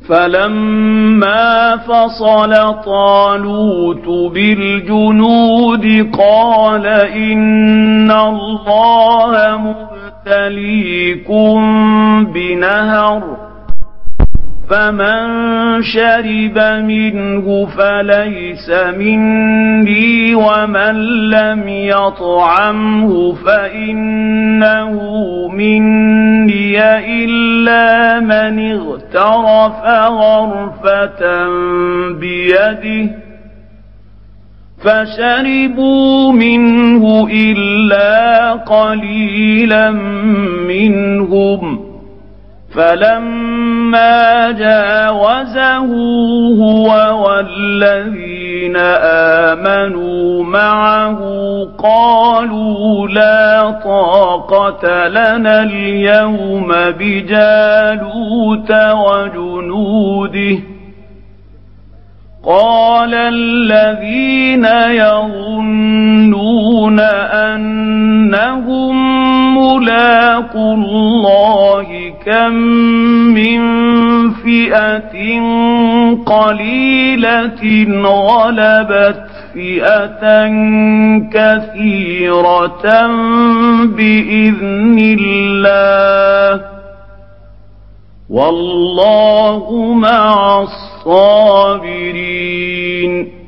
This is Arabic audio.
فلما فصل طالوت بالجنود قال إن الله مبتليكم بنهر فمن شرب منه فليس مني ومن لم يطعمه فإنه مني إلا من اغترف غرفة بيده فشربوا منه إلا قليلا منهم فلما جاوزه هو والذين آمنوا معه قالوا لا طاقة لنا اليوم بجالوت وجنوده قال الذين يظنون أنهم ملاقو الله كم من فئة قليلة غلبت فئة كثيرة بإذن الله والله مع الصابرين